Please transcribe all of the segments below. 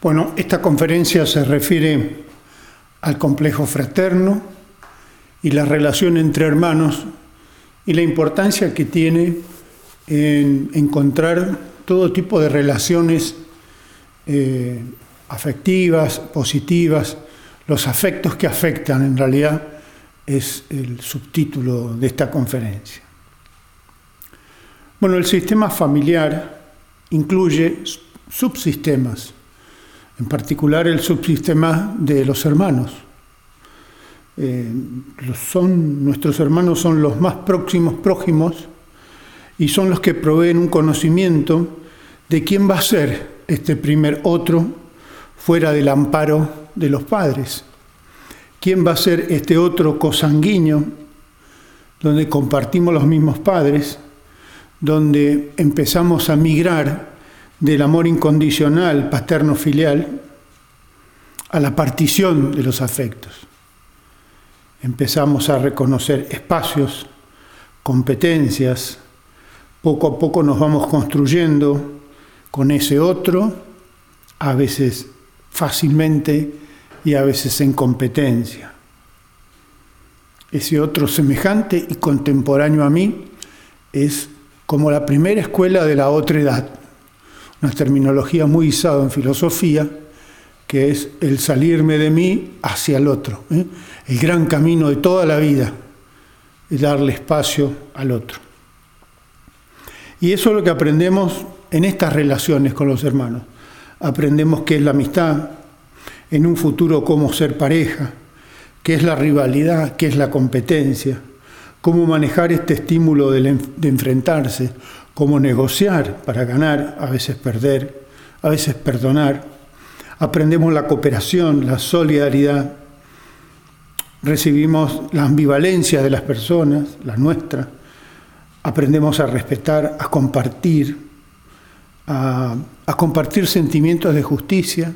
Bueno, esta conferencia se refiere al complejo fraterno y la relación entre hermanos y la importancia que tiene en encontrar todo tipo de relaciones afectivas, positivas, los afectos que afectan, en realidad es el subtítulo de esta conferencia. Bueno, el sistema familiar incluye subsistemas, en particular el subsistema de los hermanos. Nuestros hermanos son los más próximos y son los que proveen un conocimiento de quién va a ser este primer otro fuera del amparo de los padres. ¿Quién va a ser este otro cosanguíneo donde compartimos los mismos padres, donde empezamos a migrar del amor incondicional paterno-filial a la partición de los afectos? Empezamos a reconocer espacios, competencias, poco a poco nos vamos construyendo con ese otro, a veces fácilmente y a veces en competencia. Ese otro semejante y contemporáneo a mí es como la primera escuela de la otredad, una terminología muy usada en filosofía, que es el salirme de mí hacia el otro, el gran camino de toda la vida, es darle espacio al otro. Y eso es lo que aprendemos en estas relaciones con los hermanos. Aprendemos qué es la amistad, en un futuro cómo ser pareja, qué es la rivalidad, qué es la competencia, cómo manejar este estímulo de enfrentarse, cómo negociar para ganar, a veces perder, a veces perdonar. Aprendemos la cooperación, la solidaridad. Recibimos la ambivalencia de las personas, la nuestra. Aprendemos a respetar, a compartir sentimientos de justicia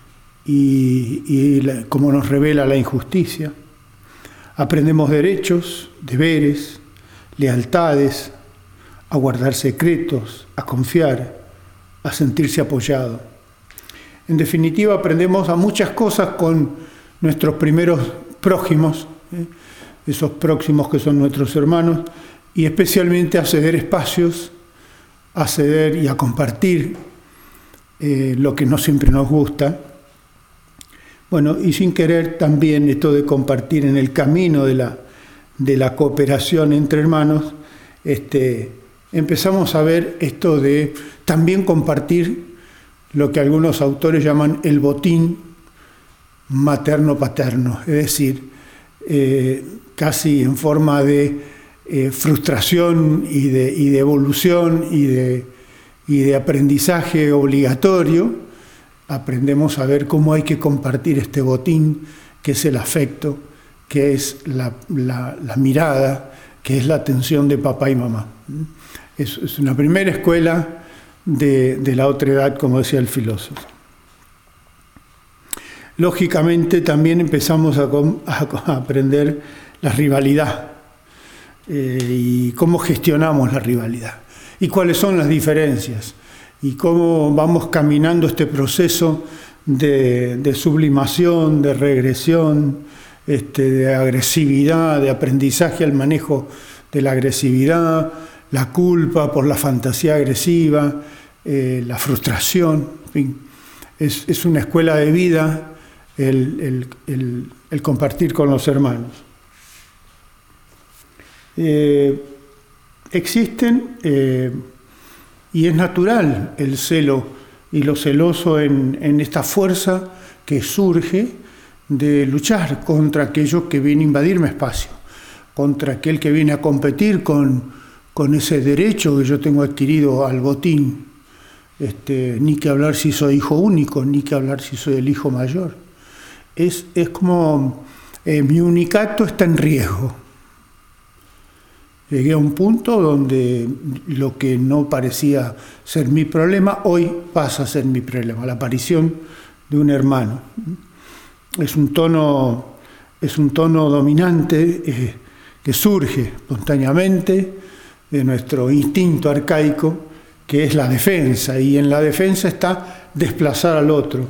y como nos revela la injusticia. Aprendemos derechos, deberes, lealtades, a guardar secretos, a confiar, a sentirse apoyado. En definitiva, aprendemos a muchas cosas con nuestros primeros prójimos, esos próximos que son nuestros hermanos, y especialmente a ceder espacios, a ceder y a compartir lo que no siempre nos gusta. Bueno, y sin querer también esto de compartir en el camino de la cooperación entre hermanos, empezamos a ver esto de también compartir lo que algunos autores llaman el botín materno-paterno, es decir, casi en forma de frustración y de evolución y de aprendizaje obligatorio. Aprendemos a ver cómo hay que compartir este botín, que es el afecto, que es la mirada, que es la atención de papá y mamá. Es una primera escuela de la otredad, como decía el filósofo. Lógicamente también empezamos a aprender la rivalidad y cómo gestionamos la rivalidad y cuáles son las diferencias y cómo vamos caminando este proceso de sublimación, de regresión, de agresividad, de aprendizaje al manejo de la agresividad, la culpa por la fantasía agresiva, la frustración, en fin. Es una escuela de vida el compartir con los hermanos. Existen, y es natural el celo y lo celoso en esta fuerza que surge de luchar contra aquello que viene a invadir mi espacio, contra aquel que viene a competir con ese derecho que yo tengo adquirido al botín. Ni que hablar si soy hijo único, ni que hablar si soy el hijo mayor. Es como mi unicato está en riesgo. Llegué a un punto donde lo que no parecía ser mi problema, hoy pasa a ser mi problema, la aparición de un hermano. Es un tono dominante que surge espontáneamente de nuestro instinto arcaico, que es la defensa, y en la defensa está desplazar al otro,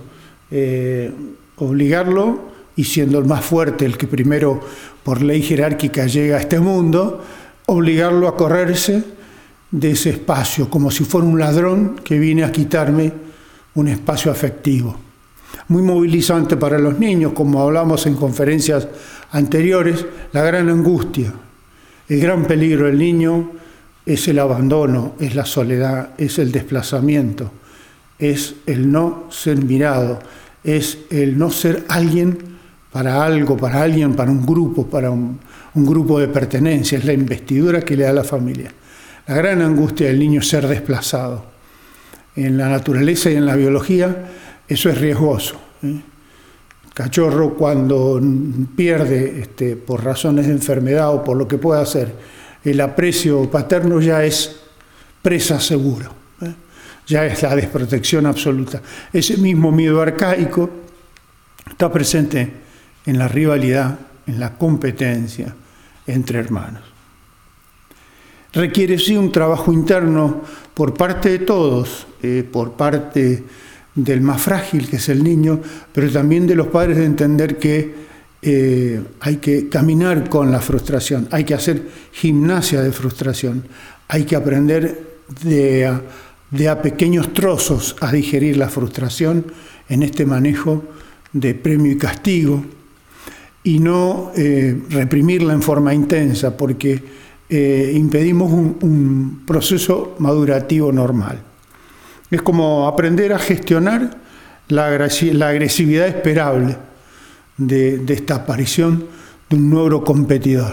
obligarlo, y siendo el más fuerte, el que primero por ley jerárquica llega a este mundo, obligarlo a correrse de ese espacio, como si fuera un ladrón que viene a quitarme un espacio afectivo. Muy movilizante para los niños, como hablamos en conferencias anteriores, la gran angustia, el gran peligro del niño es el abandono, es la soledad, es el desplazamiento, es el no ser mirado, es el no ser alguien para algo, para alguien, para un grupo, para un grupo de pertenencia, es la investidura que le da la familia. La gran angustia del niño es ser desplazado. En la naturaleza y en la biología eso es riesgoso. El cachorro, cuando pierde por razones de enfermedad o por lo que pueda hacer el aprecio paterno, ya es presa segura, ya es la desprotección absoluta. Ese mismo miedo arcaico está presente en la rivalidad, en la competencia entre hermanos. Requiere sí un trabajo interno por parte de todos, por parte del más frágil, que es el niño, pero también de los padres, de entender que hay que caminar con la frustración, hay que hacer gimnasia de frustración, hay que aprender de a pequeños trozos a digerir la frustración en este manejo de premio y castigo, y no reprimirla en forma intensa, porque impedimos un proceso madurativo normal. Es como aprender a gestionar la agresividad esperable de esta aparición de un nuevo competidor.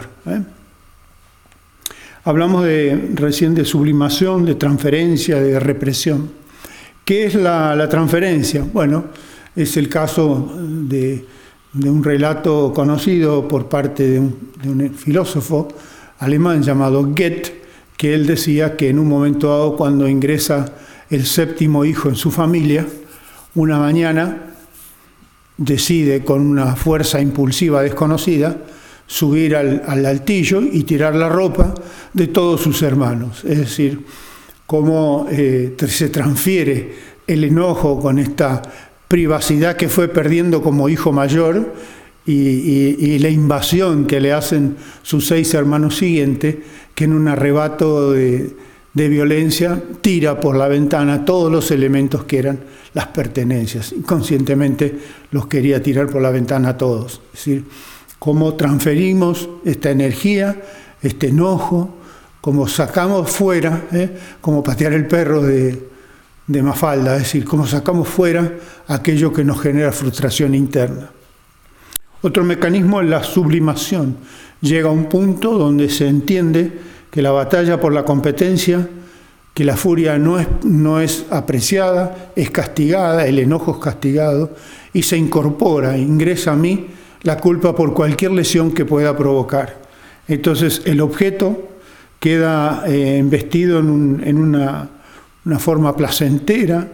Hablamos recién de sublimación, de transferencia, de represión. ¿Qué es la transferencia? Bueno, es el caso de un relato conocido por parte de un filósofo alemán llamado Goethe, que él decía que en un momento dado, cuando ingresa el séptimo hijo en su familia, una mañana decide con una fuerza impulsiva desconocida subir al altillo y tirar la ropa de todos sus hermanos. Es decir, cómo se transfiere el enojo con esta privacidad que fue perdiendo como hijo mayor y la invasión que le hacen sus 6 hermanos siguientes, que en un arrebato de violencia tira por la ventana todos los elementos que eran las pertenencias. Inconscientemente los quería tirar por la ventana a todos. Es decir, cómo transferimos esta energía, este enojo, cómo sacamos fuera, como patear el perro de Mafalda, es decir, cómo sacamos fuera aquello que nos genera frustración interna. Otro mecanismo es la sublimación. Llega a un punto donde se entiende que la batalla por la competencia, que la furia no es apreciada, es castigada, el enojo es castigado, y se incorpora, ingresa a mí la culpa por cualquier lesión que pueda provocar. Entonces el objeto queda investido en una forma placentera,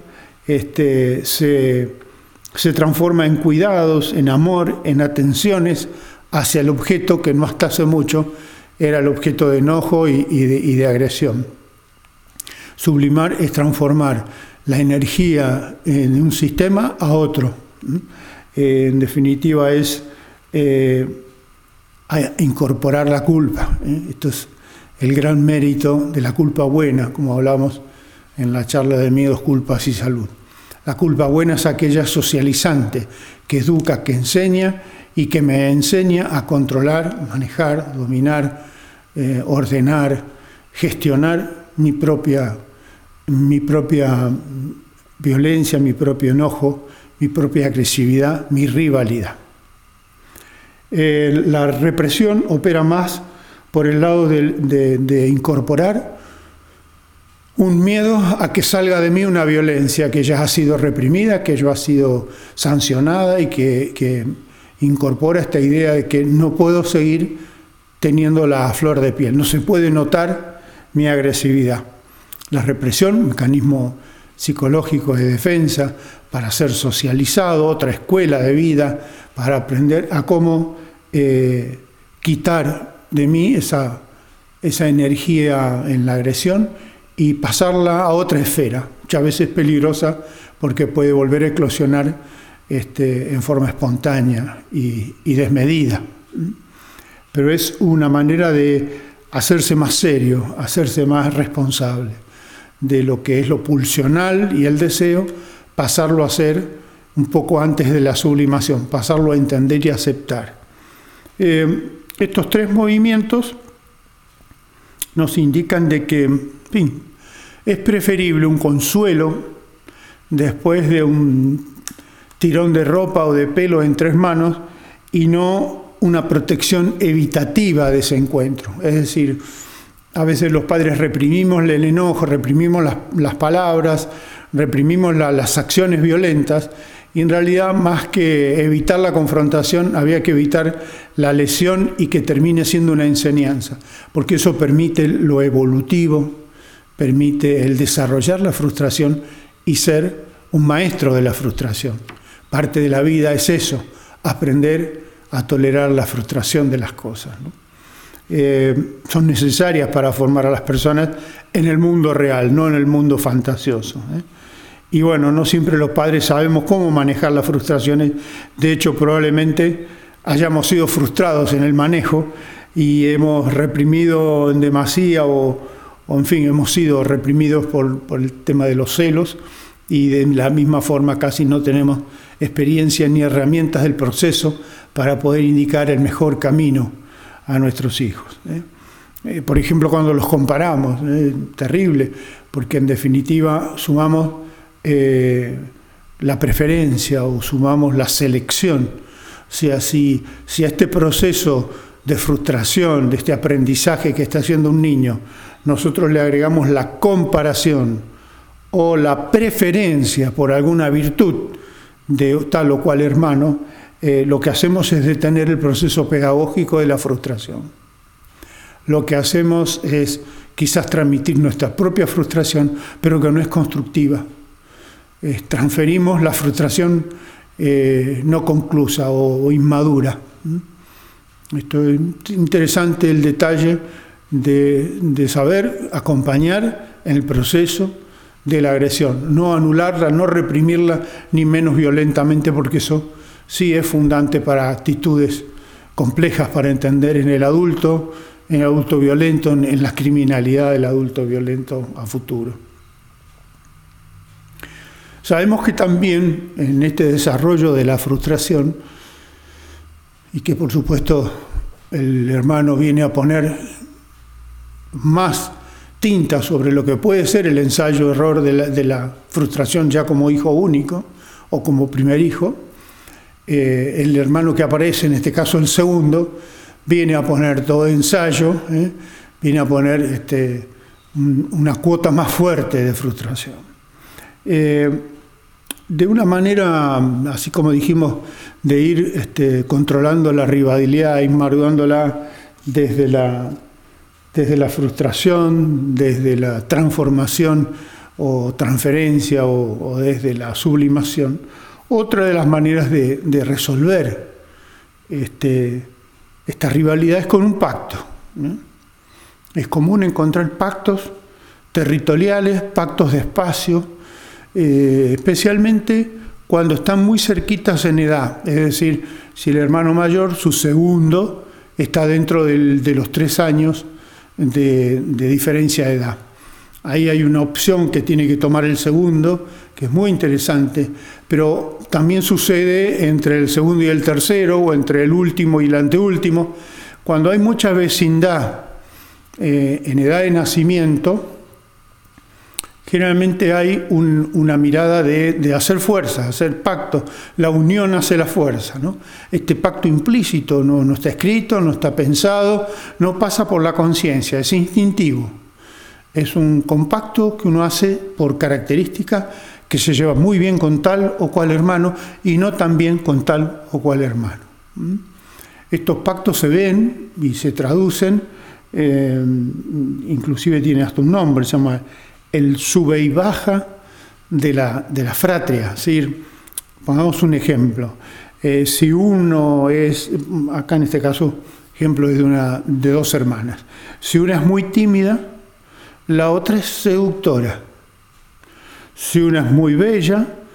se transforma en cuidados, en amor, en atenciones hacia el objeto que no hasta hace mucho era el objeto de enojo y de agresión. Sublimar es transformar la energía de un sistema a otro. En definitiva es incorporar la culpa. Esto es el gran mérito de la culpa buena, como hablamos en la charla de miedos, culpas y salud. La culpa buena es aquella socializante, que educa, que enseña y que me enseña a controlar, manejar, dominar, ordenar, gestionar mi propia violencia, mi propio enojo, mi propia agresividad, mi rivalidad. La represión opera más por el lado de incorporar un miedo a que salga de mí una violencia que ya ha sido reprimida, que ya ha sido sancionada y que incorpora esta idea de que no puedo seguir teniéndola a flor de piel, no se puede notar mi agresividad. La represión, mecanismo psicológico de defensa para ser socializado, otra escuela de vida para aprender a cómo quitar de mí esa energía en la agresión y pasarla a otra esfera, muchas veces peligrosa porque puede volver a eclosionar en forma espontánea y desmedida. Pero es una manera de hacerse más serio, hacerse más responsable de lo que es lo pulsional y el deseo, pasarlo a ser un poco antes de la sublimación, pasarlo a entender y aceptar. Estos tres movimientos nos indican de que, en fin, es preferible un consuelo después de un tirón de ropa o de pelo en tres manos y no una protección evitativa de ese encuentro. Es decir, a veces los padres reprimimos el enojo, reprimimos las palabras, reprimimos las acciones violentas, y en realidad, más que evitar la confrontación, había que evitar la lesión y que termine siendo una enseñanza, porque eso permite lo evolutivo, permite el desarrollar la frustración y ser un maestro de la frustración. Parte de la vida es eso, aprender a tolerar la frustración de las cosas, ¿no? Son necesarias para formar a las personas en el mundo real, no en el mundo fantasioso, ¿eh? Y bueno, no siempre los padres sabemos cómo manejar las frustraciones. De hecho, probablemente hayamos sido frustrados en el manejo y hemos reprimido en demasía o en fin, hemos sido reprimidos por el tema de los celos, y de la misma forma casi no tenemos experiencia ni herramientas del proceso para poder indicar el mejor camino a nuestros hijos, ¿eh? Por ejemplo, cuando los comparamos, terrible, porque en definitiva sumamos la preferencia o sumamos la selección. O sea, si a este proceso de frustración, de este aprendizaje que está haciendo un niño, nosotros le agregamos la comparación o la preferencia por alguna virtud de tal o cual hermano, lo que hacemos es detener el proceso pedagógico de la frustración. Lo que hacemos es quizás transmitir nuestra propia frustración, pero que no es constructiva. Transferimos la frustración no conclusa o inmadura. Esto es interesante, el detalle de saber acompañar en el proceso de la agresión, no anularla, no reprimirla, ni menos violentamente, porque eso sí es fundante para actitudes complejas para entender en el adulto violento, en la criminalidad del adulto violento a futuro. Sabemos que también en este desarrollo de la frustración, y que por supuesto el hermano viene a poner más tinta sobre lo que puede ser el ensayo-error de la frustración ya como hijo único o como primer hijo, el hermano que aparece, en este caso el segundo, viene a poner todo ensayo, viene a poner una cuota más fuerte de frustración. De una manera, así como dijimos, de ir controlando la rivalidad, inmadurándola desde la frustración, desde la transformación o transferencia o desde la sublimación. Otra de las maneras de resolver esta rivalidad es con un pacto, ¿no? Es común encontrar pactos territoriales, pactos de espacio, especialmente cuando están muy cerquitas en edad. Es decir, si el hermano mayor, su segundo, está dentro de los 3 años de diferencia de edad. Ahí hay una opción que tiene que tomar el segundo, que es muy interesante, pero también sucede entre el segundo y el tercero, o entre el último y el anteúltimo. Cuando hay mucha vecindad en edad de nacimiento, generalmente hay una mirada de hacer fuerza, hacer pacto. La unión hace la fuerza, ¿no? Este pacto implícito no está escrito, no está pensado, no pasa por la conciencia, es instintivo. Es un compacto que uno hace por característica, que se lleva muy bien con tal o cual hermano y no tan bien con tal o cual hermano. Estos pactos se ven y se traducen, inclusive tiene hasta un nombre, se llama el sube y baja de la fratria. Es decir, pongamos un ejemplo. Si uno es, acá en este caso, ejemplo es de 2 hermanas. Si una es muy tímida, la otra es seductora. Si una es muy bella,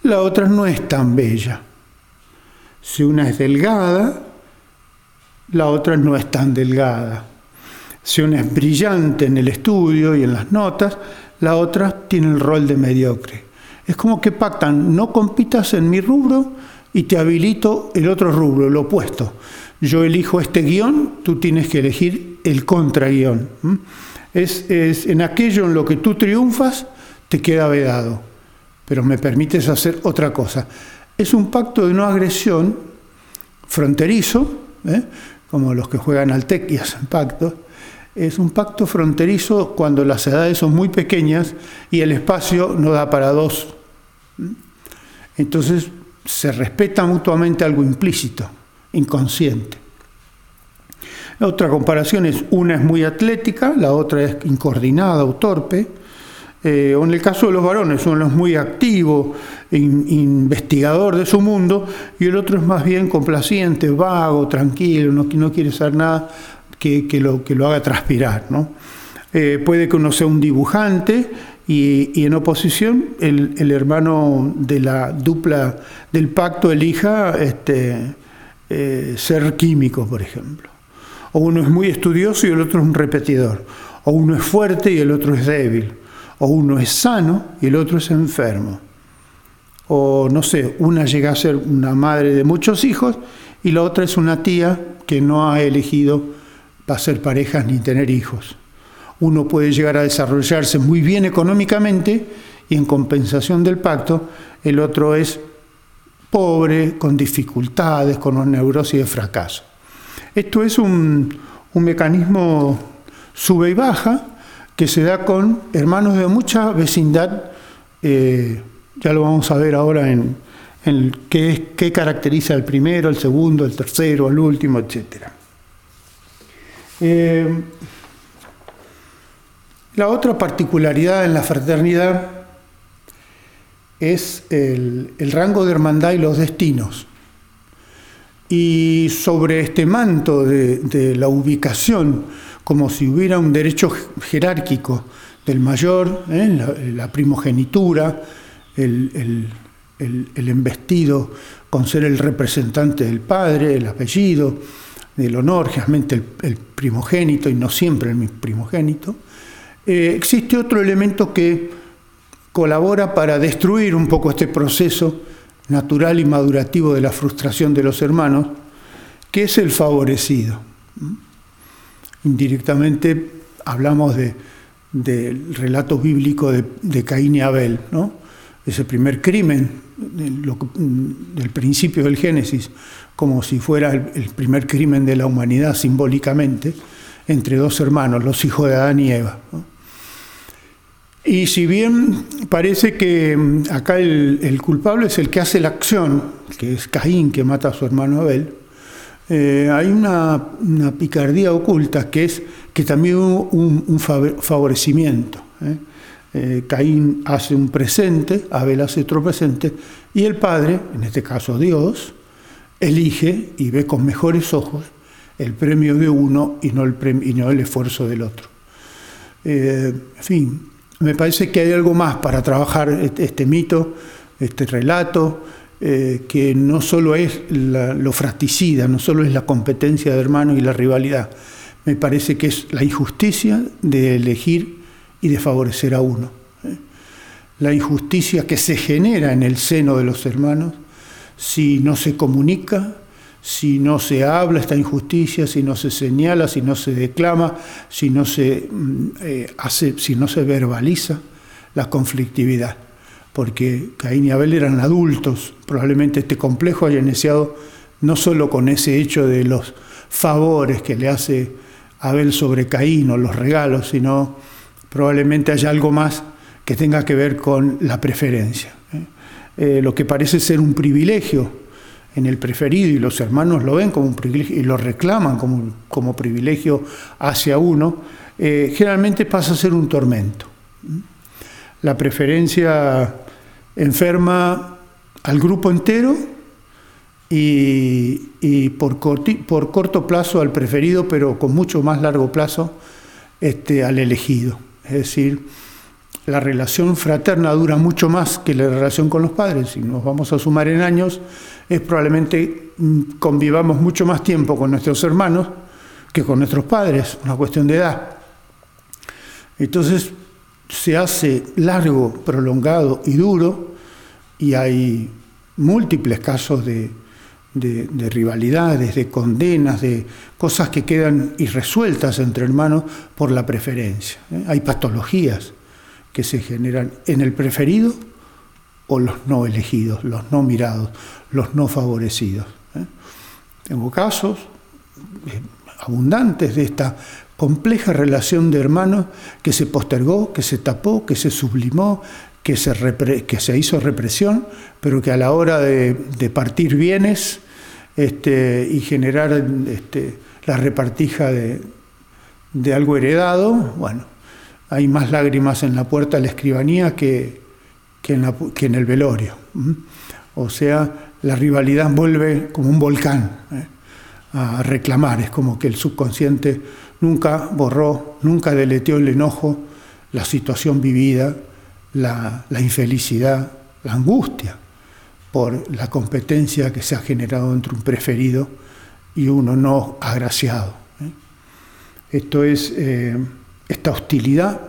la otra no es tan bella. Si una es delgada, la otra no es tan delgada. Si una es brillante en el estudio y en las notas, la otra tiene el rol de mediocre. Es como que pactan: no compitas en mi rubro y te habilito el otro rubro, lo opuesto. Yo elijo este guión, tú tienes que elegir el contraguión. Es en aquello en lo que tú triunfas, te queda vedado, pero me permites hacer otra cosa. Es un pacto de no agresión fronterizo, como los que juegan al TEC y hacen pactos. Es un pacto fronterizo cuando las edades son muy pequeñas y el espacio no da para dos. Entonces se respeta mutuamente algo implícito, inconsciente. La otra comparación es: una es muy atlética, la otra es incoordinada o torpe. O en el caso de los varones, uno es muy activo, investigador de su mundo, y el otro es más bien complaciente, vago, tranquilo, no quiere saber nada que lo haga transpirar, ¿no? Puede que uno sea un dibujante y en oposición el hermano de la dupla del pacto elija ser químico, por ejemplo. O uno es muy estudioso y el otro es un repetidor. O uno es fuerte y el otro es débil. O uno es sano y el otro es enfermo. O no sé, una llega a ser una madre de muchos hijos y la otra es una tía que no ha elegido para ser parejas ni tener hijos. Uno puede llegar a desarrollarse muy bien económicamente y en compensación del pacto el otro es pobre, con dificultades, con una neurosis de fracaso. Esto es un mecanismo sube y baja que se da con hermanos de mucha vecindad. Ya lo vamos a ver ahora en qué caracteriza el primero, el segundo, el tercero, el último, etc. La otra particularidad en la fraternidad es el rango de hermandad y los destinos. Y sobre este manto de la ubicación, como si hubiera un derecho jerárquico del mayor, la primogenitura, el embestido con ser el representante del padre, el apellido, del honor, generalmente el primogénito y no siempre el primogénito. Existe otro elemento que colabora para destruir un poco este proceso natural y madurativo de la frustración de los hermanos, que es el favorecido. Indirectamente hablamos del relato bíblico de Caín y Abel, ¿no? Ese primer crimen del principio del Génesis, como si fuera el primer crimen de la humanidad simbólicamente, entre dos hermanos, los hijos de Adán y Eva, ¿no? Y si bien parece que acá el culpable es el que hace la acción, que es Caín, que mata a su hermano Abel, hay una picardía oculta, que es que también hubo un favorecimiento. Caín hace un presente, Abel hace otro presente, y el Padre, en este caso Dios, elige y ve con mejores ojos el premio de uno y no el esfuerzo del otro. En fin, me parece que hay algo más para trabajar este mito, este relato, que no solo es lo fratricida, no solo es la competencia de hermanos y la rivalidad. Me parece que es la injusticia de elegir y de favorecer a uno. La injusticia que se genera en el seno de los hermanos si no se comunica, si no se habla esta injusticia, si no se señala, si no se declama, si no se si no se verbaliza la conflictividad. Porque Caín y Abel eran adultos, probablemente este complejo haya iniciado no solo con ese hecho de los favores que le hace Abel sobre Caín o los regalos, sino probablemente haya algo más que tenga que ver con la preferencia. Lo que parece ser un privilegio en el preferido, y los hermanos lo ven como un privilegio y lo reclaman como privilegio hacia uno, generalmente pasa a ser un tormento. La preferencia enferma al grupo entero y por corto plazo al preferido, pero con mucho más largo plazo al elegido. Es decir, la relación fraterna dura mucho más que la relación con los padres. Si nos vamos a sumar en años, es probablemente convivamos mucho más tiempo con nuestros hermanos que con nuestros padres, una cuestión de edad. Entonces se hace largo, prolongado y duro, y hay múltiples casos de rivalidades, de condenas, de cosas que quedan irresueltas entre hermanos por la preferencia. Hay patologías que se generan en el preferido o los no elegidos, los no mirados, los no favorecidos. Tengo casos abundantes de esta compleja relación de hermanos que se postergó, que se tapó, que se sublimó, que se hizo represión, pero que a la hora de partir bienes y generar la repartija de algo heredado, bueno, hay más lágrimas en la puerta de la escribanía que en el velorio. O sea, la rivalidad vuelve como un volcán a reclamar. Es como que el subconsciente nunca borró, nunca deleteó el enojo, la situación vivida, la infelicidad, la angustia por la competencia que se ha generado entre un preferido y uno no agraciado. Esto es esta hostilidad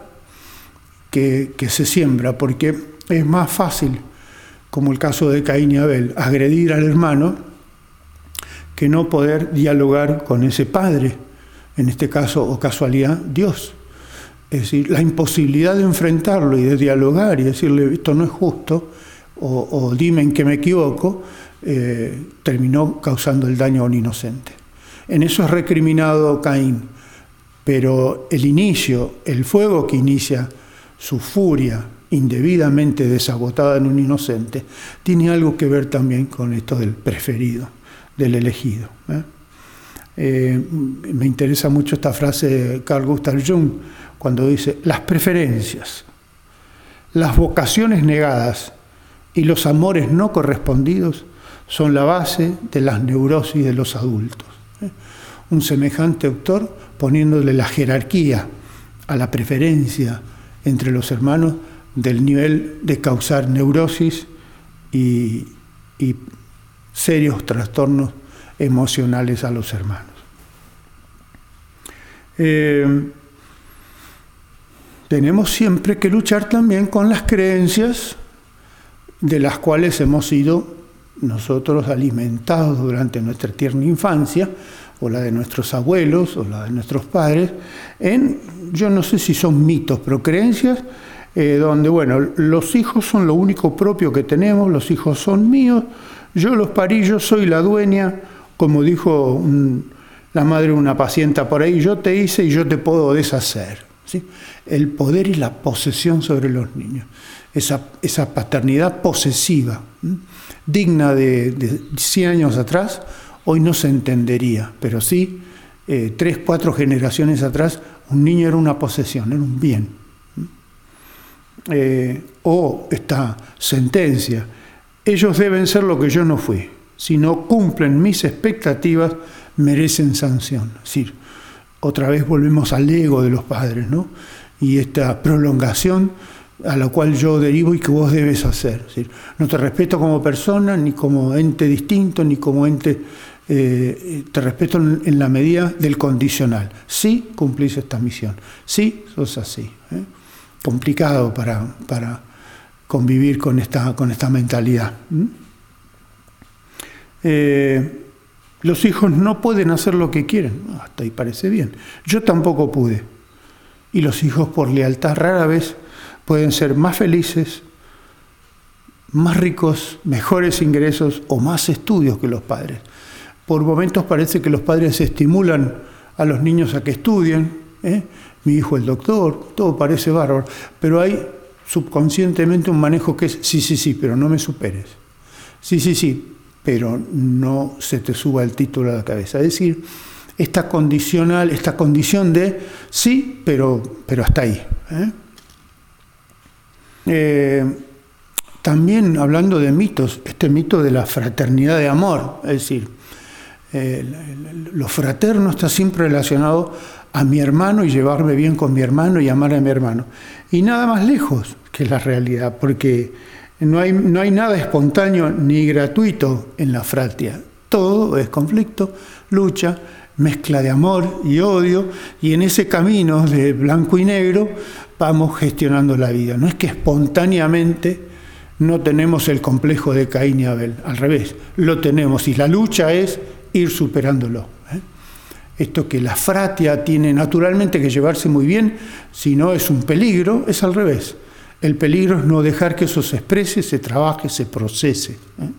que se siembra, porque es más fácil, como el caso de Caín y Abel, agredir al hermano que no poder dialogar con ese padre, en este caso, o casualidad, Dios. Es decir, la imposibilidad de enfrentarlo y de dialogar y decirle esto no es justo, o dime en qué me equivoco, terminó causando el daño a un inocente. En eso es recriminado Caín, pero el inicio, el fuego que inicia su furia indebidamente desabotada en un inocente, tiene algo que ver también con esto del preferido, del elegido. Me interesa mucho esta frase de Carl Gustav Jung, cuando dice: las preferencias, las vocaciones negadas y los amores no correspondidos son la base de las neurosis de los adultos. Un semejante autor, poniéndole la jerarquía a la preferencia entre los hermanos del nivel de causar neurosis y serios trastornos emocionales a los hermanos. Tenemos siempre que luchar también con las creencias de las cuales hemos sido nosotros alimentados durante nuestra tierna infancia, o la de nuestros abuelos, o la de nuestros padres, yo no sé si son mitos, pero creencias donde, bueno, los hijos son lo único propio que tenemos, los hijos son míos, yo los parí, yo soy la dueña, como dijo la madre de una paciente por ahí, yo te hice y yo te puedo deshacer. ¿Sí? El poder y la posesión sobre los niños, esa paternidad posesiva, digna de 100 años atrás, hoy no se entendería, pero sí, 3, 4 generaciones atrás, un niño era una posesión, era un bien. O esta sentencia: ellos deben ser lo que yo no fui, si no cumplen mis expectativas, merecen sanción. Es decir, otra vez volvemos al ego de los padres, ¿no? Y esta prolongación a la cual yo derivo y que vos debes hacer. Es decir, no te respeto como persona, ni como ente distinto, ni como ente... te respeto en la medida del condicional. Sí cumplís esta misión. Sí, sos así. Complicado para convivir con esta mentalidad. Los hijos no pueden hacer lo que quieren. Hasta ahí parece bien. Yo tampoco pude. Y los hijos, por lealtad, rara vez pueden ser más felices, más ricos, mejores ingresos o más estudios que los padres. Por momentos parece que los padres estimulan a los niños a que estudien. Mi hijo el doctor, todo parece bárbaro. Pero hay subconscientemente un manejo que es sí, pero no me superes. Sí, pero no se te suba el título a la cabeza. Es decir, esta condición de sí, pero hasta ahí. También hablando de mitos, este mito de la fraternidad de amor, es decir, lo fraterno está siempre relacionado a mi hermano y llevarme bien con mi hermano y amar a mi hermano. Y nada más lejos que la realidad, porque no hay nada espontáneo ni gratuito en la fratria. Todo es conflicto, lucha, mezcla de amor y odio, y en ese camino de blanco y negro vamos gestionando la vida. No es que espontáneamente no tenemos el complejo de Caín y Abel, al revés, lo tenemos, y la lucha es ir superándolo. Esto que la fratria tiene naturalmente que llevarse muy bien, si no es un peligro, es al revés. El peligro es no dejar que eso se exprese, se trabaje, se procese.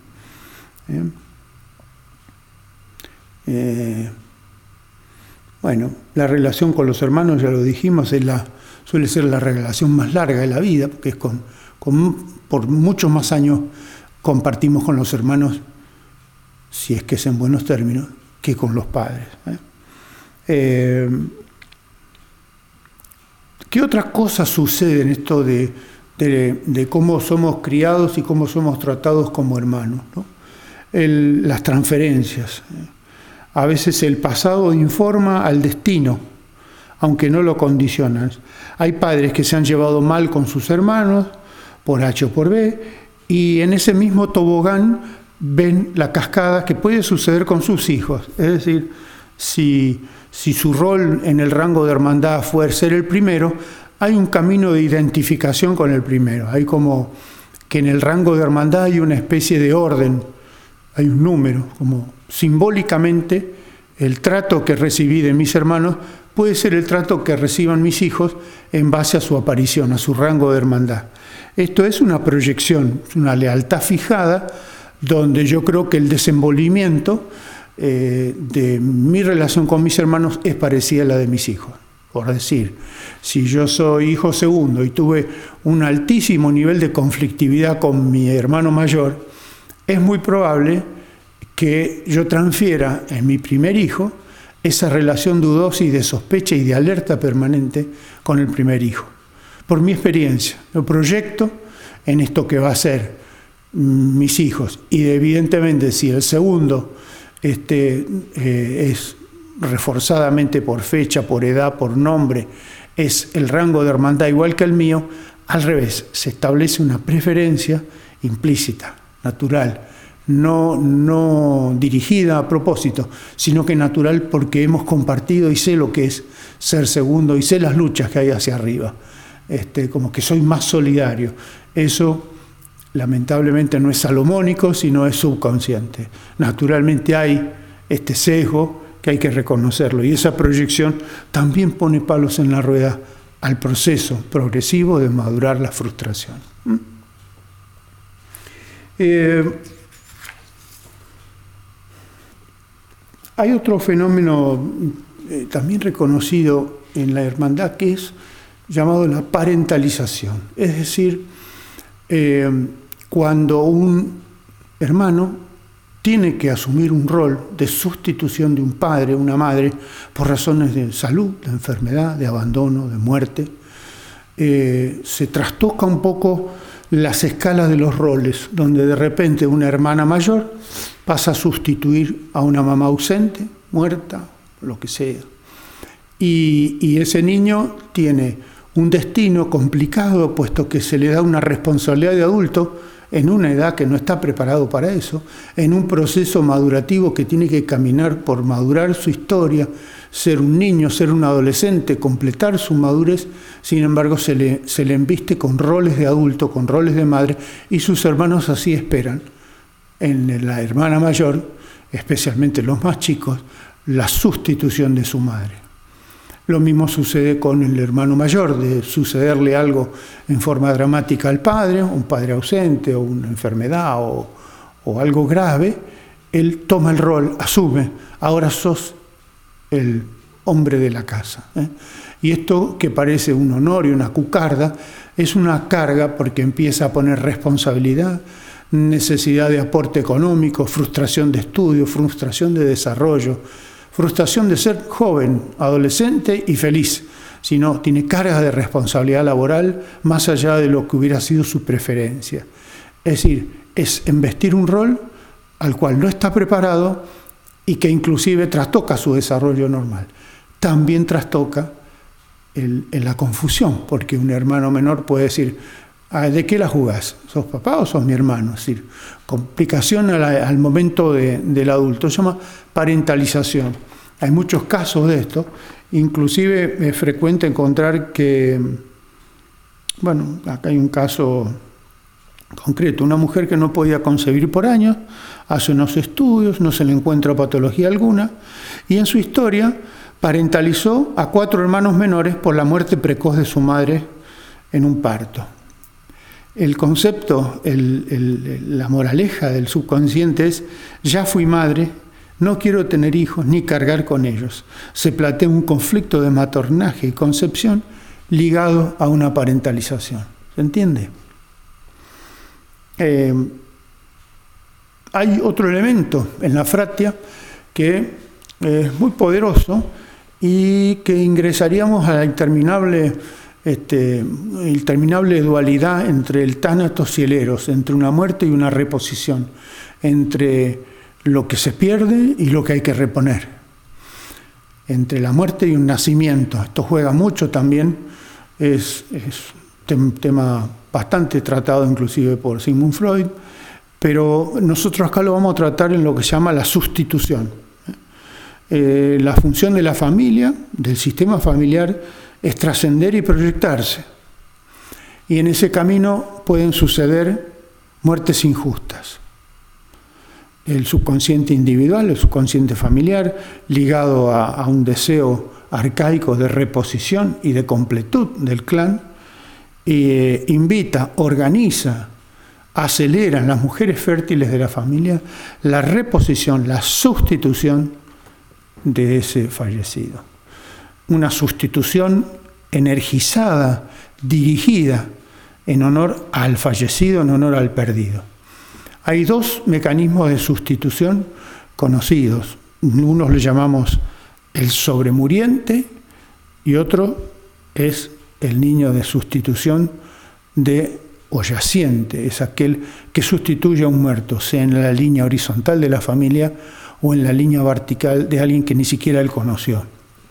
Bueno, la relación con los hermanos, ya lo dijimos, suele ser la relación más larga de la vida, porque es por muchos más años compartimos con los hermanos, si es que es en buenos términos, que con los padres. ¿Qué otra cosa sucede en esto de cómo somos criados y cómo somos tratados como hermanos, ¿no? Las transferencias. A veces el pasado informa al destino, aunque no lo condicionan. Hay padres que se han llevado mal con sus hermanos, por H o por B, y en ese mismo tobogán ven la cascada que puede suceder con sus hijos. Es decir, si su rol en el rango de hermandad fue ser el primero, hay un camino de identificación con el primero. Hay como que en el rango de hermandad hay una especie de orden, hay un número, como simbólicamente el trato que recibí de mis hermanos puede ser el trato que reciban mis hijos en base a su aparición, a su rango de hermandad. Esto es una proyección, una lealtad fijada, donde yo creo que el desenvolvimiento de mi relación con mis hermanos es parecida a la de mis hijos. Por decir, si yo soy hijo segundo y tuve un altísimo nivel de conflictividad con mi hermano mayor, es muy probable que yo transfiera en mi primer hijo esa relación dudosa y de sospecha y de alerta permanente con el primer hijo. Por mi experiencia, lo proyecto en esto que va a ser mis hijos, y evidentemente si el segundo es reforzadamente por fecha, por edad, por nombre, es el rango de hermandad igual que el mío, al revés, se establece una preferencia implícita, natural, no dirigida a propósito, sino que natural porque hemos compartido y sé lo que es ser segundo y sé las luchas que hay hacia arriba, como que soy más solidario. Eso lamentablemente no es salomónico, sino es subconsciente. Naturalmente hay este sesgo que hay que reconocerlo, y esa proyección también pone palos en la rueda al proceso progresivo de madurar la frustración. Hay otro fenómeno también reconocido en la hermandad que es llamado la parentalización, es decir, cuando un hermano tiene que asumir un rol de sustitución de un padre, una madre, por razones de salud, de enfermedad, de abandono, de muerte. Se trastoca un poco las escalas de los roles, donde de repente una hermana mayor pasa a sustituir a una mamá ausente, muerta, lo que sea. Y ese niño tiene un destino complicado, puesto que se le da una responsabilidad de adulto en una edad que no está preparado para eso, en un proceso madurativo que tiene que caminar por madurar su historia, ser un niño, ser un adolescente, completar su madurez. Sin embargo, se le embiste con roles de adulto, con roles de madre, y sus hermanos así esperan, en la hermana mayor, especialmente los más chicos, la sustitución de su madre. Lo mismo sucede con el hermano mayor, de sucederle algo en forma dramática al padre, un padre ausente o una enfermedad o algo grave, él toma el rol, asume, ahora sos el hombre de la casa. Y esto, que parece un honor y una cucarda, es una carga porque empieza a poner responsabilidad, necesidad de aporte económico, frustración de estudio, frustración de desarrollo, frustración de ser joven, adolescente y feliz, sino tiene cargas de responsabilidad laboral más allá de lo que hubiera sido su preferencia. Es decir, es embestir un rol al cual no está preparado y que inclusive trastoca su desarrollo normal. también trastoca en la confusión, porque un hermano menor puede decir, ¿de qué la jugás? ¿Sos papá o sos mi hermano? Es decir, complicación al momento del adulto, se llama parentalización. Hay muchos casos de esto, inclusive es frecuente encontrar que, bueno, acá hay un caso concreto, una mujer que no podía concebir por años, hace unos estudios, no se le encuentra patología alguna, y en su historia parentalizó a 4 hermanos menores por la muerte precoz de su madre en un parto. El concepto, la moraleja del subconsciente es, ya fui madre, no quiero tener hijos ni cargar con ellos. Se plantea un conflicto de maternaje y concepción ligado a una parentalización. ¿Se entiende? Hay otro elemento en la Fratia que es muy poderoso y que ingresaríamos a la interminable dualidad entre el tánatos y el eros, entre una muerte y una reposición, entre lo que se pierde y lo que hay que reponer, entre la muerte y un nacimiento. Esto juega mucho también, es un tema bastante tratado inclusive por Sigmund Freud, pero nosotros acá lo vamos a tratar en lo que se llama la sustitución. La función de la familia, del sistema familiar, es trascender y proyectarse. Y en ese camino pueden suceder muertes injustas. El subconsciente individual, el subconsciente familiar, ligado a un deseo arcaico de reposición y de completud del clan, invita, organiza, acelera en las mujeres fértiles de la familia la reposición, la sustitución de ese fallecido. Una sustitución energizada, dirigida en honor al fallecido, en honor al perdido. Hay 2 mecanismos de sustitución conocidos. Uno le llamamos el sobremuriente y otro es el niño de sustitución o yaciente, es aquel que sustituye a un muerto, sea en la línea horizontal de la familia o en la línea vertical de alguien que ni siquiera él conoció.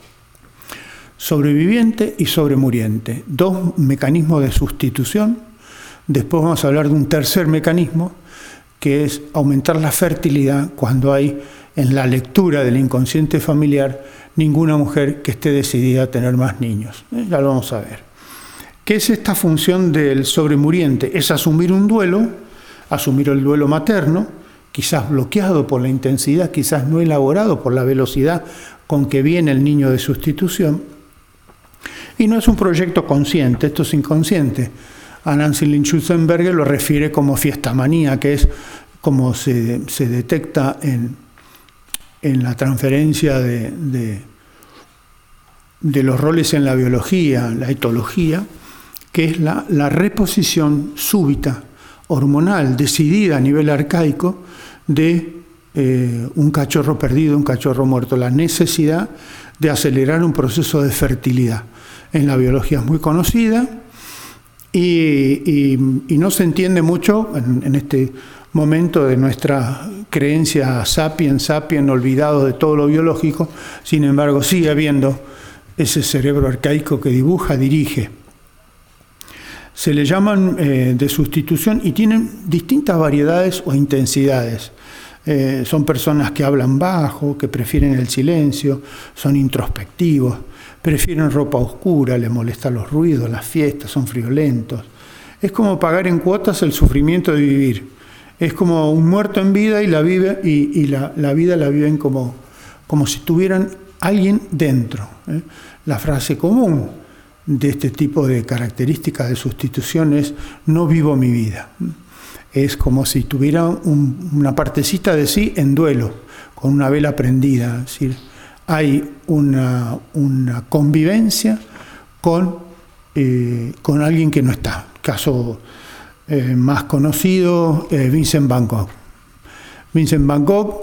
Sobreviviente y sobremuriente, 2 mecanismos de sustitución. Después vamos a hablar de un tercer mecanismo, que es aumentar la fertilidad cuando hay en la lectura del inconsciente familiar ninguna mujer que esté decidida a tener más niños. Ya lo vamos a ver. ¿Qué es esta función del sobremuriente? Es asumir un duelo, asumir el duelo materno, quizás bloqueado por la intensidad, quizás no elaborado por la velocidad con que viene el niño de sustitución. Y no es un proyecto consciente, esto es inconsciente. A Nancy Lynn Schutzenberger lo refiere como fiestamanía, que es como se detecta en la transferencia de los roles en la biología, la etología, que es la reposición súbita, hormonal, decidida a nivel arcaico, de un cachorro perdido, un cachorro muerto, la necesidad de acelerar un proceso de fertilidad. En la biología es muy conocida y no se entiende mucho en este momento de nuestra creencia sapiens, olvidado de todo lo biológico. Sin embargo, sigue habiendo ese cerebro arcaico que dibuja, dirige. Se le llaman de sustitución y tienen distintas variedades o intensidades. Son personas que hablan bajo, que prefieren el silencio, son introspectivos, prefieren ropa oscura, les molestan los ruidos, las fiestas, son friolentos. Es como pagar en cuotas el sufrimiento de vivir. Es como un muerto en vida y la vida la viven como si tuvieran alguien dentro. La frase común de este tipo de características de sustitución es no vivo mi vida. Es como si tuviera una partecita de sí en duelo, con una vela prendida. Es decir, hay una convivencia con alguien que no está. Caso más conocido, Vincent Van Gogh. Vincent Van Gogh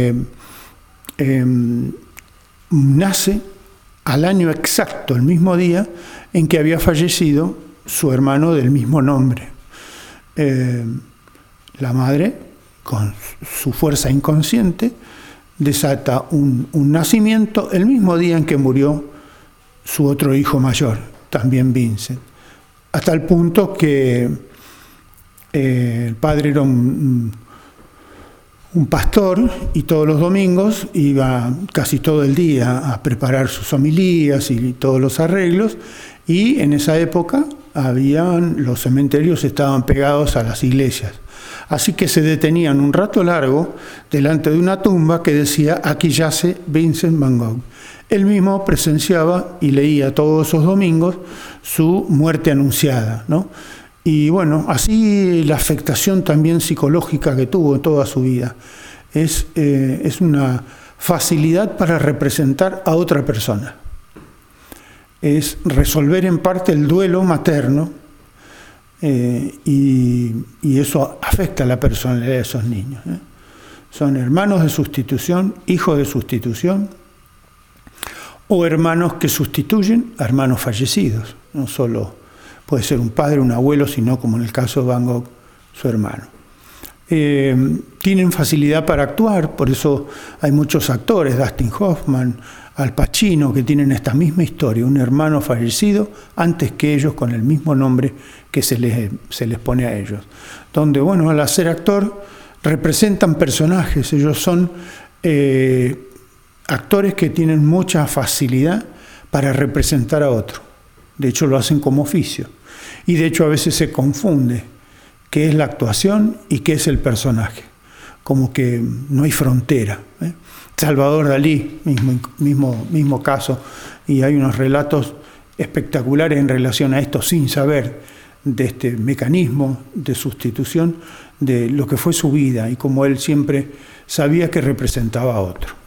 nace al año exacto, el mismo día en que había fallecido su hermano del mismo nombre. La madre, con su fuerza inconsciente, desata un nacimiento el mismo día en que murió su otro hijo mayor, también Vincent, a tal punto que el padre era un pastor y todos los domingos iba casi todo el día a preparar sus homilías y todos los arreglos, y en esa época los cementerios estaban pegados a las iglesias. Así que se detenían un rato largo delante de una tumba que decía: aquí yace Vincent van Gogh. Él mismo presenciaba y leía todos esos domingos su muerte anunciada, ¿no? Y bueno, así la afectación también psicológica que tuvo en toda su vida. Es una facilidad para representar a otra persona. Es resolver en parte el duelo materno, y eso afecta a la personalidad de esos niños. Son hermanos de sustitución, hijos de sustitución, o hermanos que sustituyen a hermanos fallecidos. No solo puede ser un padre, un abuelo, sino, como en el caso de Van Gogh, su hermano. Tienen facilidad para actuar, por eso hay muchos actores, Dustin Hoffman, Al Pacino, que tienen esta misma historia, un hermano fallecido antes que ellos, con el mismo nombre que se les pone a ellos. Donde, bueno, al ser actor, representan personajes, ellos son actores que tienen mucha facilidad para representar a otro. De hecho, lo hacen como oficio. Y de hecho, a veces se confunde qué es la actuación y qué es el personaje. Como que no hay frontera. Salvador Dalí, mismo caso. Y hay unos relatos espectaculares en relación a esto, sin saber de este mecanismo de sustitución, de lo que fue su vida y cómo él siempre sabía que representaba a otro.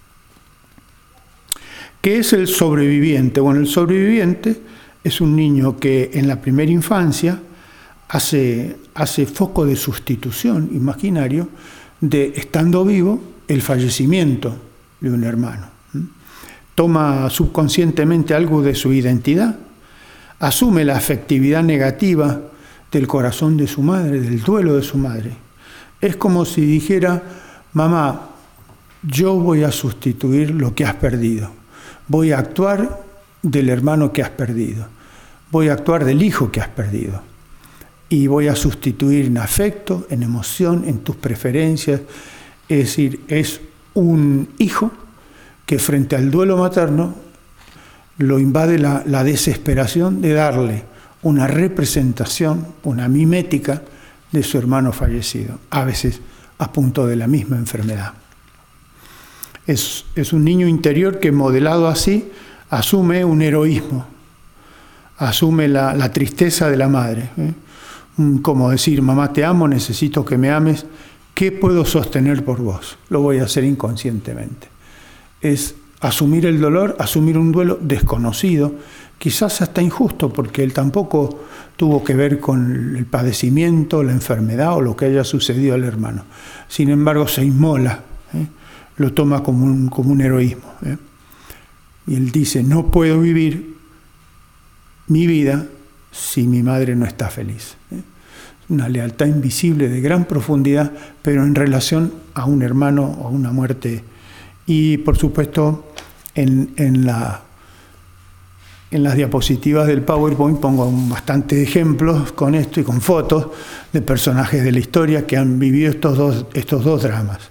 ¿Qué es el sobreviviente? Bueno, el sobreviviente es un niño que en la primera infancia hace foco de sustitución imaginario de, estando vivo, el fallecimiento de un hermano. Toma subconscientemente algo de su identidad, asume la afectividad negativa del corazón de su madre, del duelo de su madre. Es como si dijera: mamá, yo voy a sustituir lo que has perdido. Voy a actuar del hermano que has perdido. Voy a actuar del hijo que has perdido. Y voy a sustituir en afecto, en emoción, en tus preferencias. Es decir, es un hijo que frente al duelo materno lo invade la desesperación de darle una representación, una mimética de su hermano fallecido, a veces a punto de la misma enfermedad. Es un niño interior que, modelado así, asume un heroísmo, asume la tristeza de la madre. Como decir: mamá, te amo, necesito que me ames, ¿qué puedo sostener por vos? Lo voy a hacer inconscientemente. Es asumir el dolor, asumir un duelo desconocido, quizás hasta injusto, porque él tampoco tuvo que ver con el padecimiento, la enfermedad o lo que haya sucedido al hermano. Sin embargo, se inmola, lo toma como un heroísmo. Y él dice: no puedo vivir mi vida si mi madre no está feliz. Una lealtad invisible de gran profundidad, pero en relación a un hermano o a una muerte. Y por supuesto, en las diapositivas del PowerPoint pongo bastantes ejemplos con esto y con fotos de personajes de la historia que han vivido estos dos dramas.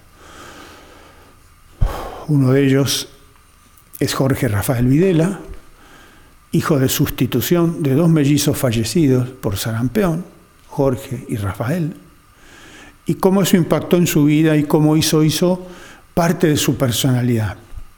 Uno de ellos es Jorge Rafael Videla, hijo de sustitución de dos mellizos fallecidos por sarampión, Jorge y Rafael, y cómo eso impactó en su vida y cómo hizo parte de su personalidad.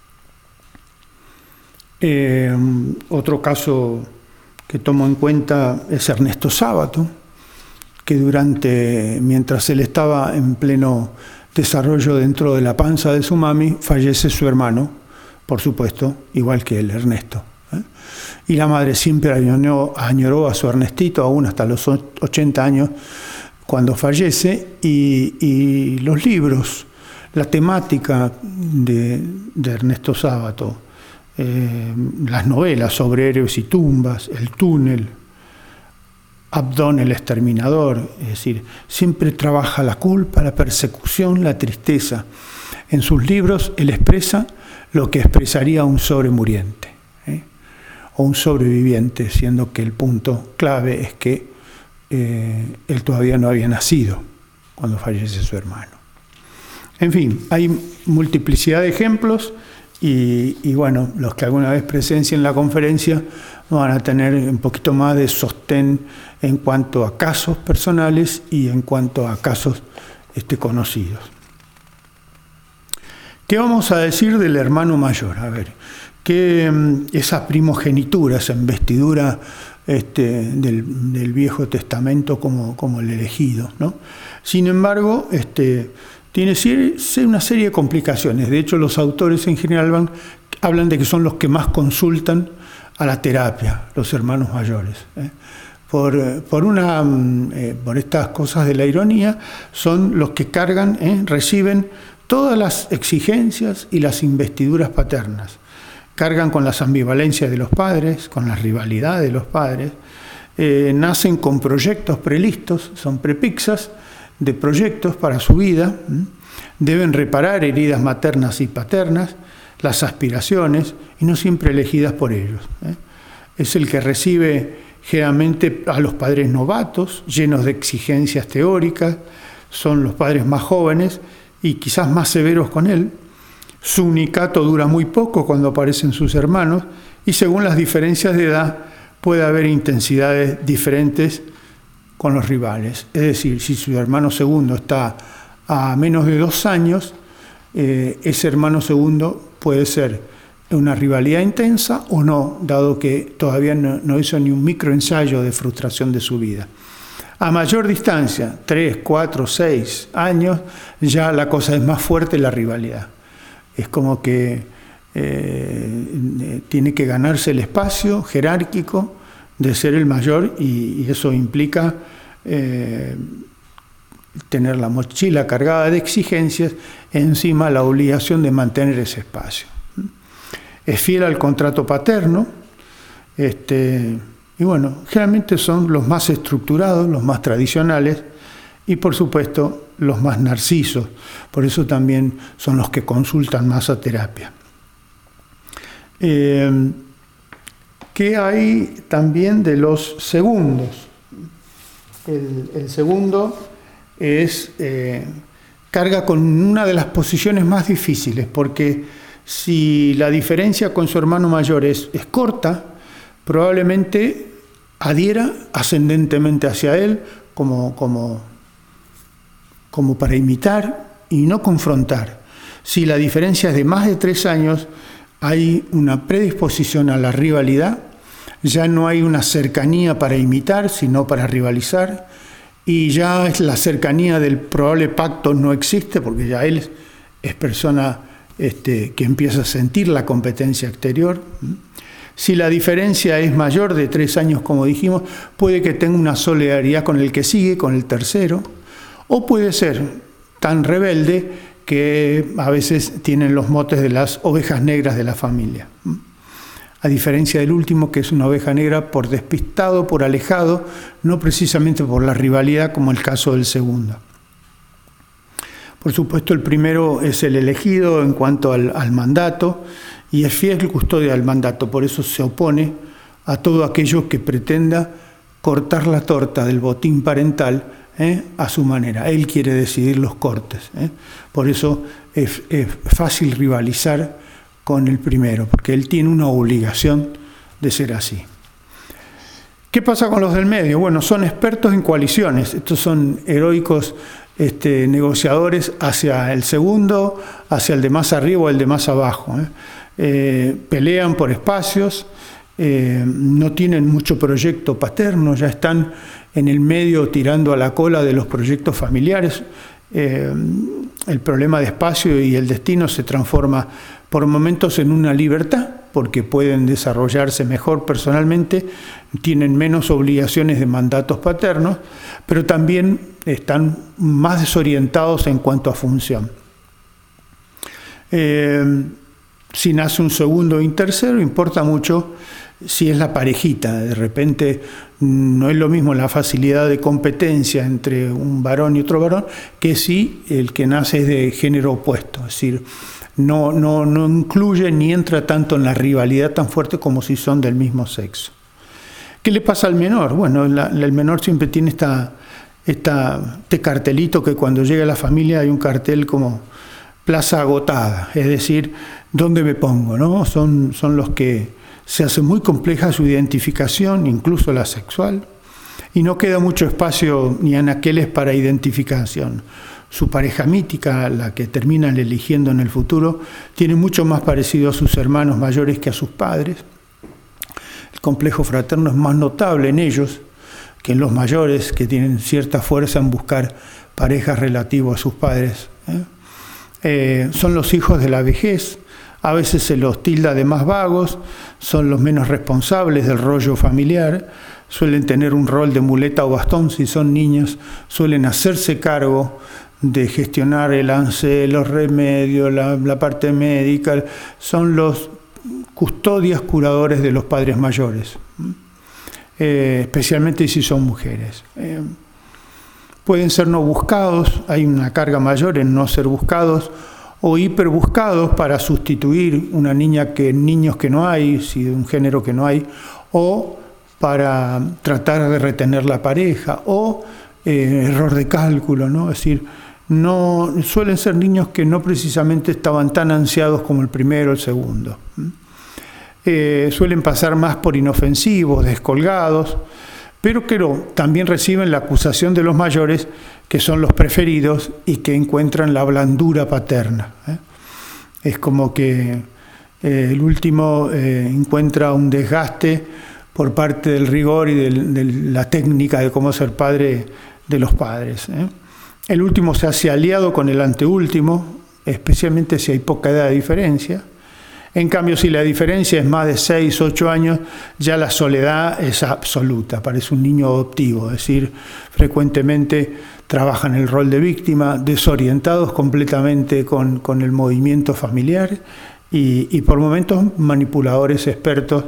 Otro caso que tomo en cuenta es Ernesto Sábato, que mientras él estaba en pleno desarrollo dentro de la panza de su mami, fallece su hermano, por supuesto, igual que él, Ernesto. Y la madre siempre añoró a su Ernestito, aún hasta los 80 años, cuando fallece, y los libros, la temática de Ernesto Sábato, las novelas sobre héroes y tumbas, El túnel, Abdón el exterminador, es decir, siempre trabaja la culpa, la persecución, la tristeza. En sus libros él expresa lo que expresaría un sobremuriente, o un sobreviviente, siendo que el punto clave es que él todavía no había nacido cuando fallece su hermano. En fin, hay multiplicidad de ejemplos y bueno, los que alguna vez presencien la conferencia van a tener un poquito más de sostén en cuanto a casos personales y en cuanto a casos conocidos. ¿Qué vamos a decir del hermano mayor? A ver, que esa primogenitura, esa investidura del Viejo Testamento como el elegido, ¿no? Sin embargo, tiene una serie de complicaciones. De hecho, los autores en general hablan de que son los que más consultan a la terapia, los hermanos mayores. Por estas cosas de la ironía, son los que cargan, reciben todas las exigencias y las investiduras paternas. Cargan con las ambivalencias de los padres, con la rivalidad de los padres, nacen con proyectos prelistos, son prepixas de proyectos para su vida, deben reparar heridas maternas y paternas, las aspiraciones, y no siempre elegidas por ellos. Es el que recibe generalmente a los padres novatos, llenos de exigencias teóricas, son los padres más jóvenes y quizás más severos con él. Su unicato dura muy poco cuando aparecen sus hermanos y según las diferencias de edad puede haber intensidades diferentes con los rivales. Es decir, si su hermano segundo está a menos de 2 años, ese hermano segundo puede ser una rivalidad intensa o no, dado que todavía no hizo ni un microensayo de frustración de su vida. A mayor distancia, 3, 4, 6 años, ya la cosa es más fuerte la rivalidad. Es como que tiene que ganarse el espacio jerárquico de ser el mayor y eso implica tener la mochila cargada de exigencias, encima la obligación de mantener ese espacio. Es fiel al contrato paterno, y bueno, generalmente son los más estructurados, los más tradicionales y por supuesto los más narcisos, por eso también son los que consultan más a terapia. ¿Qué hay también de los segundos? El segundo carga con una de las posiciones más difíciles, porque si la diferencia con su hermano mayor es corta, probablemente adhiera ascendentemente hacia él como para imitar y no confrontar. Si la diferencia es de más de 3 años, hay una predisposición a la rivalidad, ya no hay una cercanía para imitar, sino para rivalizar, y ya la cercanía del probable pacto no existe, porque ya él es persona que empieza a sentir la competencia exterior. Si la diferencia es mayor de 3 años, como dijimos, puede que tenga una solidaridad con el que sigue, con el tercero, o puede ser tan rebelde que a veces tienen los motes de las ovejas negras de la familia. A diferencia del último, que es una oveja negra por despistado, por alejado, no precisamente por la rivalidad como el caso del segundo. Por supuesto, el primero es el elegido en cuanto al mandato y es fiel custodia del mandato, por eso se opone a todo aquello que pretenda cortar la torta del botín parental a su manera. Él quiere decidir los cortes. Por eso es fácil rivalizar con el primero, porque él tiene una obligación de ser así. ¿Qué pasa con los del medio? Bueno, son expertos en coaliciones. Estos son heroicos negociadores hacia el segundo, hacia el de más arriba o el de más abajo. Pelean por espacios, no tienen mucho proyecto paterno, ya están en el medio tirando a la cola de los proyectos familiares. El problema de espacio y el destino se transforma por momentos en una libertad, porque pueden desarrollarse mejor personalmente, tienen menos obligaciones de mandatos paternos, pero también están más desorientados en cuanto a función. Si nace un segundo y un tercero, importa mucho si es la parejita. De repente no es lo mismo la facilidad de competencia entre un varón y otro varón que si el que nace es de género opuesto. Es decir, no incluye ni entra tanto en la rivalidad tan fuerte como si son del mismo sexo. ¿Qué le pasa al menor? Bueno, el menor siempre tiene este cartelito que cuando llega a la familia hay un cartel como plaza agotada, es decir, ¿dónde me pongo? ¿No? Son los que se hace muy compleja su identificación, incluso la sexual, y no queda mucho espacio ni anaqueles para identificación. Su pareja mítica, la que terminan eligiendo en el futuro, tiene mucho más parecido a sus hermanos mayores que a sus padres. El complejo fraterno es más notable en ellos que en los mayores, que tienen cierta fuerza en buscar parejas relativas a sus padres. Son los hijos de la vejez. A veces se los tilda de más vagos, son los menos responsables del rollo familiar, suelen tener un rol de muleta o bastón si son niños, suelen hacerse cargo de gestionar el ANSE, los remedios, la parte médica, son los custodias, curadores de los padres mayores, especialmente si son mujeres. Pueden ser no buscados, hay una carga mayor en no ser buscados, o hiperbuscados para sustituir niños que no hay, si de un género que no hay, o para tratar de retener la pareja, o error de cálculo, ¿no? Es decir, no suelen ser niños que no precisamente estaban tan ansiados como el primero o el segundo. Suelen pasar más por inofensivos, descolgados, pero que también reciben la acusación de los mayores, que son los preferidos y que encuentran la blandura paterna. Es como que el último encuentra un desgaste por parte del rigor y de la técnica de cómo ser padre de los padres. El último se hace aliado con el anteúltimo, especialmente si hay poca edad de diferencia. En cambio, si la diferencia es más de 6, 8 años, ya la soledad es absoluta, parece un niño adoptivo, es decir, frecuentemente trabajan el rol de víctima, desorientados completamente con el movimiento familiar y por momentos manipuladores expertos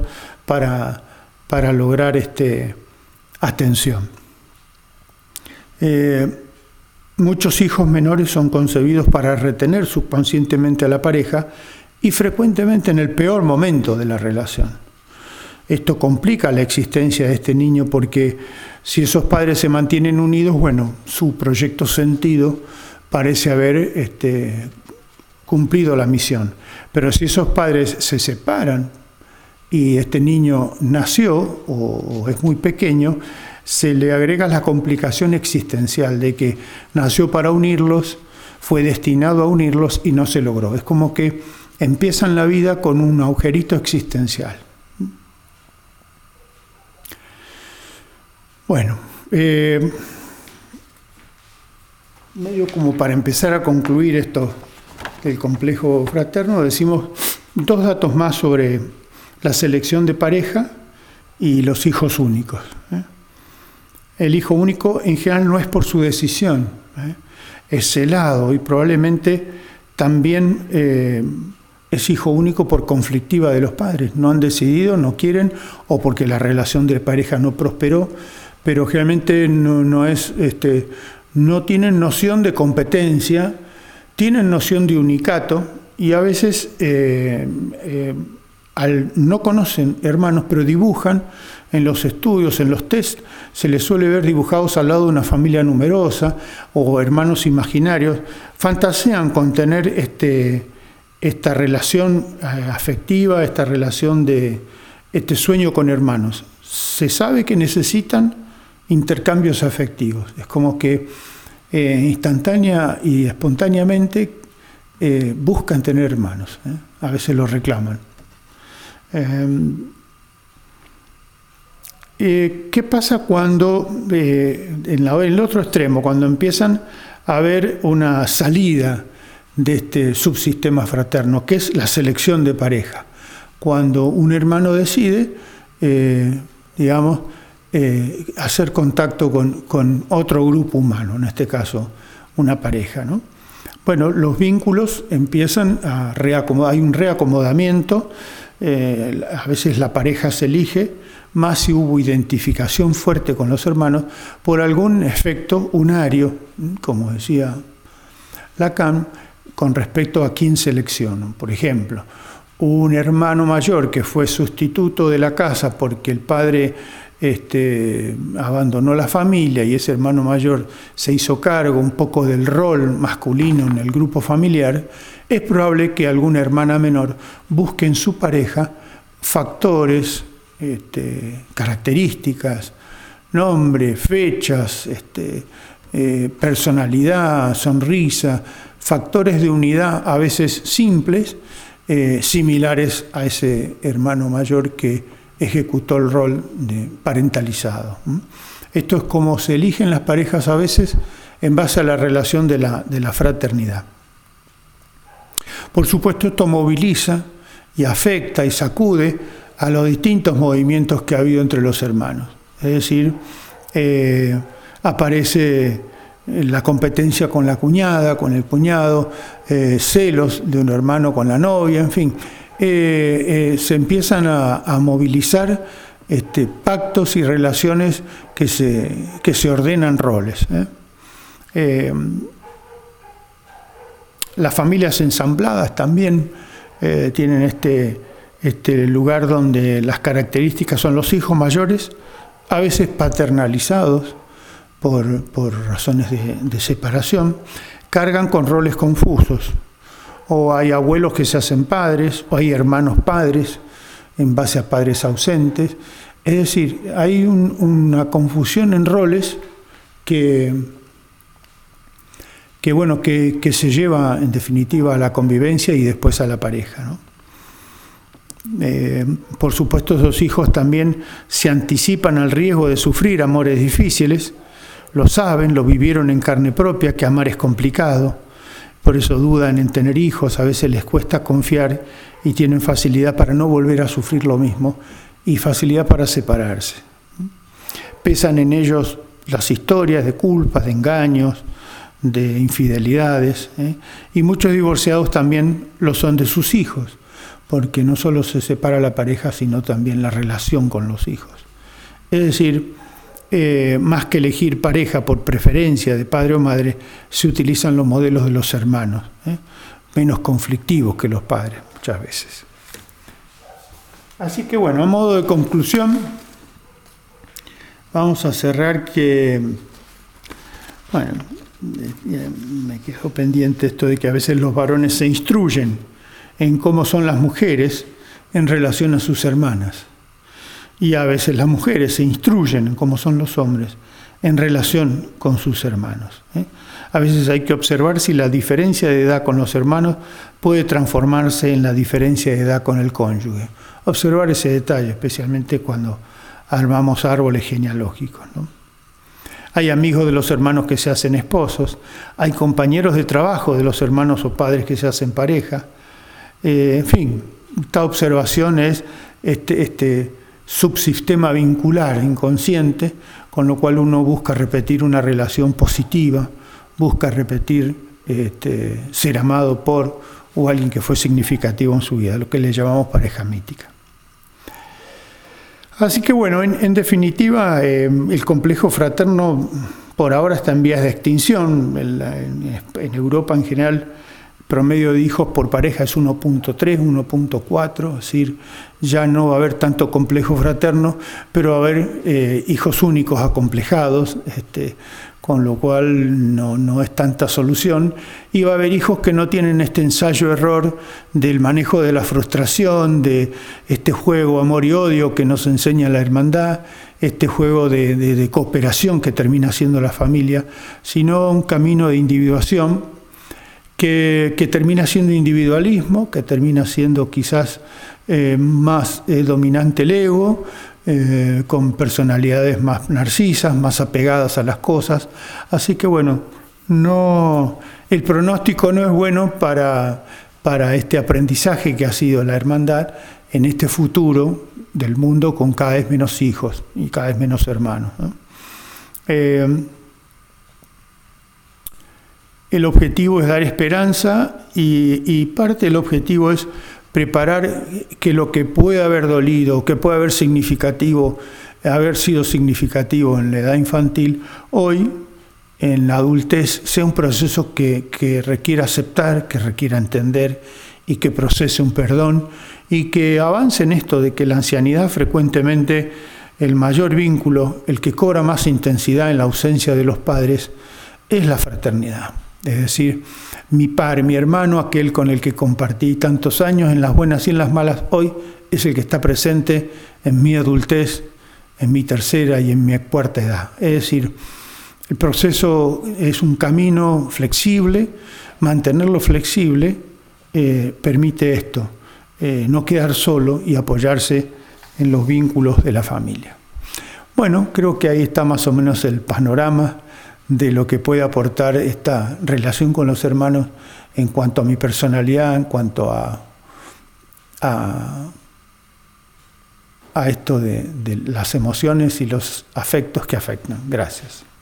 para lograr atención. Muchos hijos menores son concebidos para retener subconscientemente a la pareja y frecuentemente en el peor momento de la relación. Esto complica la existencia de este niño porque si esos padres se mantienen unidos, bueno, su proyecto sentido parece haber cumplido la misión. Pero si esos padres se separan y este niño nació o es muy pequeño, se le agrega la complicación existencial de que nació para unirlos, fue destinado a unirlos y no se logró. Es como que empiezan la vida con un agujerito existencial. Bueno, medio como para empezar a concluir esto del complejo fraterno, decimos 2 datos más sobre la selección de pareja y los hijos únicos. El hijo único en general no es por su decisión, es celado y probablemente también es hijo único por conflictiva de los padres. No han decidido, no quieren, o porque la relación de pareja no prosperó, pero generalmente no tienen noción de competencia, tienen noción de unicato y a veces no conocen hermanos, pero dibujan en los estudios, en los test, se les suele ver dibujados al lado de una familia numerosa o hermanos imaginarios, fantasean con tener esta relación afectiva, esta relación de este sueño con hermanos. Se sabe que necesitan intercambios afectivos. Es como que instantánea y espontáneamente buscan tener hermanos. A veces los reclaman. ¿Qué pasa cuando, en el otro extremo, cuando empiezan a haber una salida de este subsistema fraterno, que es la selección de pareja? Cuando un hermano decide, hacer contacto con otro grupo humano, en este caso una pareja, ¿no? Bueno, los vínculos empiezan a reacomodar, hay un reacomodamiento, a veces la pareja se elige, más si hubo identificación fuerte con los hermanos por algún efecto unario, como decía Lacan, con respecto a quién seleccionan. Por ejemplo, un hermano mayor que fue sustituto de la casa porque el padre abandonó la familia y ese hermano mayor se hizo cargo un poco del rol masculino en el grupo familiar, es probable que alguna hermana menor busque en su pareja factores, características, nombre, fechas, personalidad, sonrisa, factores de unidad a veces simples, similares a ese hermano mayor que ejecutó el rol de parentalizado. Esto es como se eligen las parejas a veces en base a la relación de la fraternidad. Por supuesto, esto moviliza y afecta y sacude a los distintos movimientos que ha habido entre los hermanos. Es decir, aparece la competencia con la cuñada, con el cuñado, celos de un hermano con la novia, en fin. Se empiezan a movilizar pactos y relaciones que se ordenan roles. Las familias ensambladas también tienen este lugar donde las características son los hijos mayores, a veces paternalizados por razones de separación, cargan con roles confusos. O hay abuelos que se hacen padres, o hay hermanos padres en base a padres ausentes. Es decir, hay una confusión en roles que se lleva en definitiva a la convivencia y después a la pareja, ¿no? Por supuesto, esos hijos también se anticipan al riesgo de sufrir amores difíciles, lo saben, lo vivieron en carne propia, que amar es complicado. Por eso dudan en tener hijos, a veces les cuesta confiar y tienen facilidad para no volver a sufrir lo mismo y facilidad para separarse. Pesan en ellos las historias de culpas, de engaños, de infidelidades, y muchos divorciados también lo son de sus hijos, porque no solo se separa la pareja, sino también la relación con los hijos. Es decir, más que elegir pareja por preferencia de padre o madre, se utilizan los modelos de los hermanos, menos conflictivos que los padres muchas veces. Así que bueno, a modo de conclusión, vamos a cerrar que, bueno, me quedo pendiente esto de que a veces los varones se instruyen en cómo son las mujeres en relación a sus hermanas. Y a veces las mujeres se instruyen en cómo son los hombres en relación con sus hermanos. A veces hay que observar si la diferencia de edad con los hermanos puede transformarse en la diferencia de edad con el cónyuge. Observar ese detalle, especialmente cuando armamos árboles genealógicos, ¿no? Hay amigos de los hermanos que se hacen esposos, hay compañeros de trabajo de los hermanos o padres que se hacen pareja. En fin, esta observación es este subsistema vincular inconsciente, con lo cual uno busca repetir una relación positiva, busca repetir ser amado por o alguien que fue significativo en su vida, lo que le llamamos pareja mítica. Así que bueno, en definitiva, el complejo fraterno por ahora está en vías de extinción. En Europa en general, el promedio de hijos por pareja es 1.3, 1.4, es decir, ya no va a haber tanto complejo fraterno, pero va a haber hijos únicos acomplejados, con lo cual no es tanta solución, y va a haber hijos que no tienen este ensayo-error del manejo de la frustración, de este juego amor y odio que nos enseña la hermandad, este juego de cooperación que termina siendo la familia, sino un camino de individuación que termina siendo individualismo, que termina siendo quizás más dominante el ego, con personalidades más narcisas, más apegadas a las cosas. Así que bueno, el pronóstico no es bueno para este aprendizaje que ha sido la hermandad en este futuro del mundo con cada vez menos hijos y cada vez menos hermanos, ¿no? El objetivo es dar esperanza y parte del objetivo es preparar que lo que puede haber dolido, que puede haber sido significativo en la edad infantil, hoy en la adultez sea un proceso que requiera aceptar, que requiera entender y que procese un perdón y que avance en esto de que la ancianidad frecuentemente el mayor vínculo, el que cobra más intensidad en la ausencia de los padres, es la fraternidad. Es decir, mi par, mi hermano, aquel con el que compartí tantos años en las buenas y en las malas, hoy es el que está presente en mi adultez, en mi tercera y en mi cuarta edad. Es decir, el proceso es un camino flexible, mantenerlo flexible permite esto, no quedar solo y apoyarse en los vínculos de la familia. Bueno, creo que ahí está más o menos el panorama de lo que puede aportar esta relación con los hermanos en cuanto a mi personalidad, en cuanto a esto de las emociones y los afectos que afectan. Gracias.